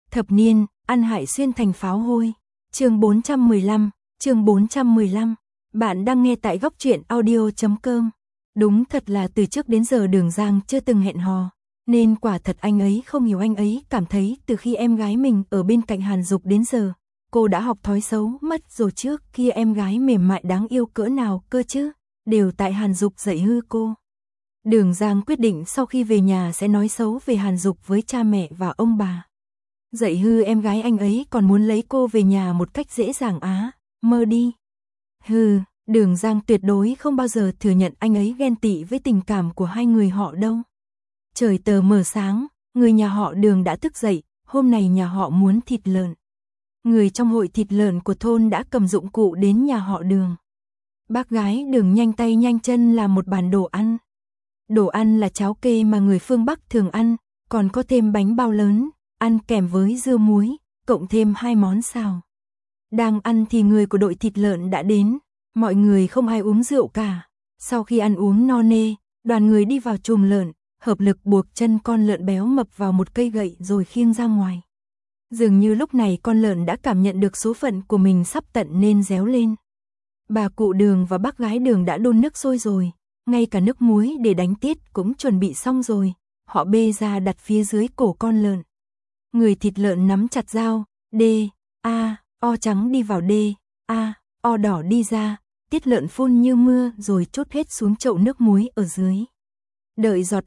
Thập niên, ăn hại xuyên thành pháo hôi. Chương 415. Bạn đang nghe tại góc truyện audio.com. Đúng thật là từ trước đến giờ Đường Giang chưa từng hẹn hò, nên quả thật anh ấy không hiểu. Anh ấy cảm thấy từ khi em gái mình ở bên cạnh Hàn Dục đến giờ, cô đã học thói xấu mất rồi. Trước kia em gái mềm mại đáng yêu cỡ nào cơ chứ, đều tại Hàn Dục dạy hư cô. Đường Giang quyết định sau khi về nhà sẽ nói xấu về Hàn Dục với cha mẹ và ông bà. Dạy hư em gái anh ấy còn muốn lấy cô về nhà một cách dễ dàng á, mơ đi. Đường Giang tuyệt đối không bao giờ thừa nhận anh ấy ghen tị với tình cảm của hai người họ đâu. Trời tờ mờ sáng, người nhà họ Đường đã thức dậy, hôm nay nhà họ muốn thịt lợn. Người trong hội thịt lợn của thôn đã cầm dụng cụ đến nhà họ Đường. Bác gái Đường nhanh tay nhanh chân làm một bàn đồ ăn. Đồ ăn là cháo kê mà người phương Bắc thường ăn, còn có thêm bánh bao lớn, ăn kèm với dưa muối, cộng thêm 2 món xào. Đang ăn thì người của đội thịt lợn đã đến, mọi người không ai uống rượu cả. Sau khi ăn uống no nê, đoàn người đi vào chùm lợn, hợp lực buộc chân con lợn béo mập vào một cây gậy rồi khiêng ra ngoài. Dường như lúc này con lợn đã cảm nhận được số phận của mình sắp tận nên réo lên. Bà cụ Đường và bác gái Đường đã đun nước sôi rồi, ngay cả nước muối để đánh tiết cũng chuẩn bị xong rồi, họ bê ra đặt phía dưới cổ con lợn. Người thịt lợn nắm chặt dao, O trắng đi vào O đỏ đi ra, tiết lợn phun như mưa rồi trút hết xuống chậu nước muối ở dưới. Đợi giọt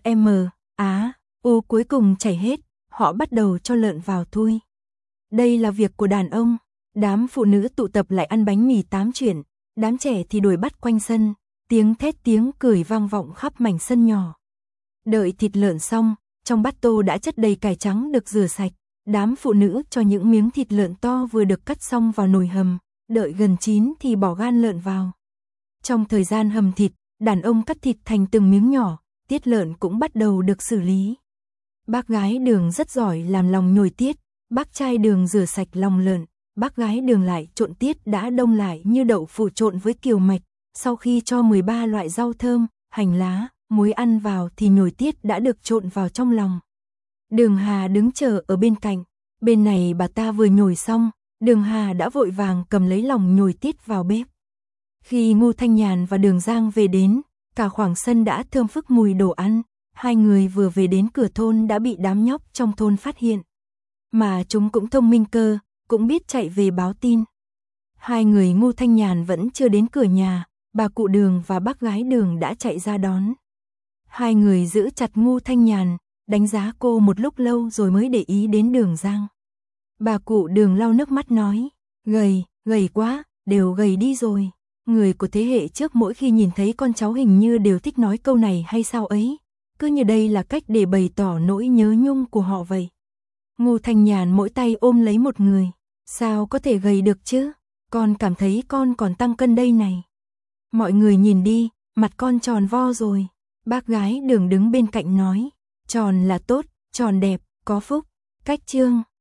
U cuối cùng chảy hết, họ bắt đầu cho lợn vào thui. Đây là việc của đàn ông, đám phụ nữ tụ tập lại ăn bánh mì 8 chuyển, đám trẻ thì đuổi bắt quanh sân, tiếng thét tiếng cười vang vọng khắp mảnh sân nhỏ. Đợi thịt lợn xong, trong bát tô đã chất đầy cải trắng được rửa sạch, đám phụ nữ cho những miếng thịt lợn to vừa được cắt xong vào nồi hầm, đợi gần chín thì bỏ gan lợn vào. Trong thời gian hầm thịt, đàn ông cắt thịt thành từng miếng nhỏ, tiết lợn cũng bắt đầu được xử lý. Bác gái Đường rất giỏi làm lòng nhồi tiết, bác trai Đường rửa sạch lòng lợn, bác gái Đường lại trộn tiết đã đông lại như đậu phụ trộn với kiều mạch. Sau khi cho 13 loại rau thơm, hành lá, muối ăn vào thì nhồi tiết đã được trộn vào trong lòng. Đường Hà đứng chờ ở bên cạnh, bên này bà ta vừa nhồi xong, Đường Hà đã vội vàng cầm lấy lòng nhồi tiết vào bếp. Khi Ngô Thanh Nhàn và Đường Giang về đến, cả khoảng sân đã thơm phức mùi đồ ăn, hai người vừa về đến cửa thôn đã bị đám nhóc trong thôn phát hiện. Mà chúng cũng thông minh cơ, cũng biết chạy về báo tin. Hai người Ngô Thanh Nhàn vẫn chưa đến cửa nhà, bà cụ Đường và bác gái Đường đã chạy ra đón. Hai người giữ chặt Ngô Thanh Nhàn, đánh giá cô một lúc lâu rồi mới để ý đến Đường Giang. Bà cụ Đường lau nước mắt nói, gầy quá, đều gầy đi rồi. Người của thế hệ trước mỗi khi nhìn thấy con cháu hình như đều thích nói câu này hay sao ấy, cứ như đây là cách để bày tỏ nỗi nhớ nhung của họ vậy. Ngô Thanh Nhàn mỗi tay ôm lấy một người, sao có thể gầy được chứ, con cảm thấy con còn tăng cân đây này. Mọi người nhìn đi, mặt con tròn vo rồi. Bác gái Đường đứng bên cạnh nói, tròn là tốt, tròn đẹp, có phúc. Cách chương